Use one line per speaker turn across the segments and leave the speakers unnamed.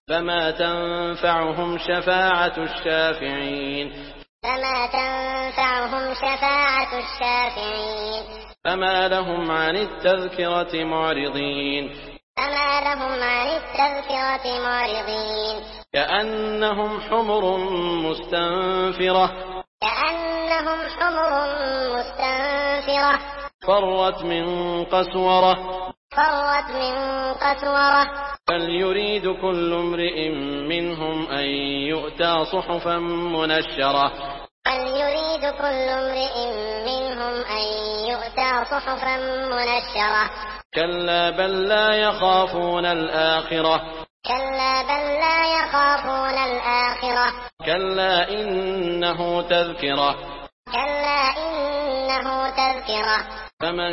فما تنفعهم شفاعة الشافعين
فما تنفعهم شفاعة الشافعين
فما لهم عن التذكرة معرضين
فما لهم عن التذكرة معرضين
كأنهم حمر مستنفرة
كأنهم حمر مستنفرة
فرت من قسورة
فرت من قسورة
بل يريد كل امرئ منهم أن يؤتى صحفا منشرة
بل يريد كل امرئ منهم أن يؤتى صحفا منشرة
كلا بل لا يخافون الآخرة
كلا بل لا يخافون الآخرة
كلا إنه تذكرة
كلا إنه تذكرة
فمن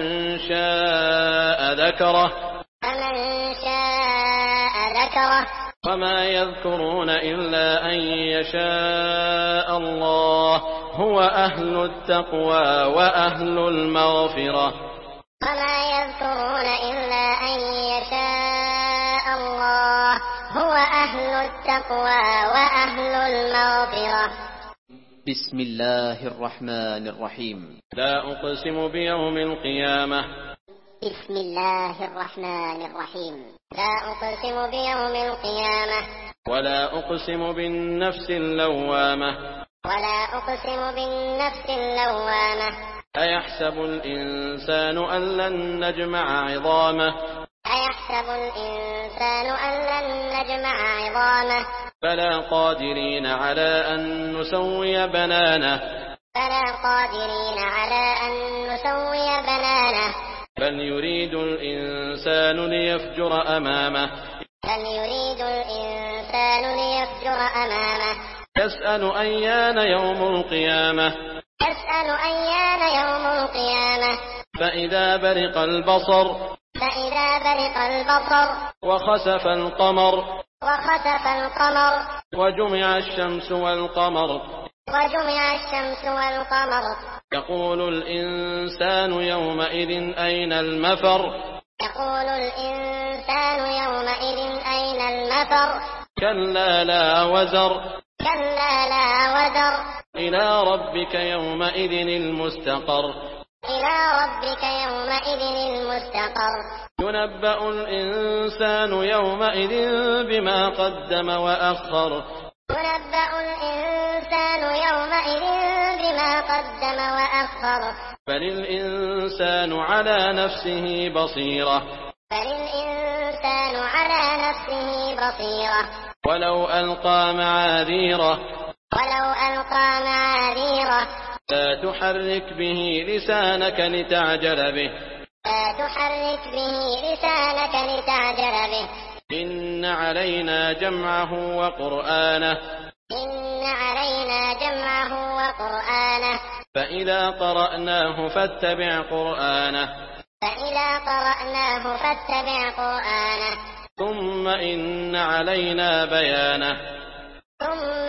شاء ذكره
فمن شاء ذكره
وما يذكرون إلا أن يشاء الله هو أهل التقوى وأهل المغفرة
وما يذكرون إلا أن يشاء الله هو أهل التقوى وأهل المغفرة.
بسم الله الرحمن الرحيم.
لا أقسم بيوم القيامة.
بسم الله الرحمن الرحيم. لا أقسم بيوم القيامة.
ولا أقسم بالنفس اللوامة.
ولا أقسم بالنفس اللوامة.
أيحسب الإنسان أن لن نجمع عظامه.
أيحسب الإنسان أن لن نجمع عظامه.
بلى قادرين على أن نسوي بنانه.
بلى قادرين على أن نسوي بنانه.
بل يريد الإنسان ليفجر أمامه.
بل يريد الإنسان ليفجر أمامه.
يسأل أيان يوم القيامة.
يسأل أيان يوم القيامة.
فإذا برق البصر.
فإذا برق البصر.
وخسف القمر.
وخسف القمر.
وجمع الشمس والقمر.
وجمع الشمس والقمر.
يقول الإنسان يومئذ أين المفر.
يقول الإنسان يومئذ أين المفر.
كلا لا وزر.
كلا لا وزر.
إلى ربك يومئذ المستقر.
إلى ربك يومئذ المستقر.
ينبأ الإنسان يومئذ بما قدم وأخر.
ينبأ الإنسان يومئذ بما قدم وأخر.
بل الإنسان على نفسه بصيرة.
بل الإنسان على نفسه بصيرة.
ولو ألقى معاذيره.
ولو ألقى معاذيره.
لا تحرك به لسانك لتعجل به.
لا تحرك به لسانك لتعجل به.
إن علينا جمعه وقرآنه.
إن علينا جمعه وقرآنه.
فإذا قرأناه فاتبع قرآنه.
فإذا قرأناه فاتبع قرآنه.
ثم إن علينا بيانه.
ثم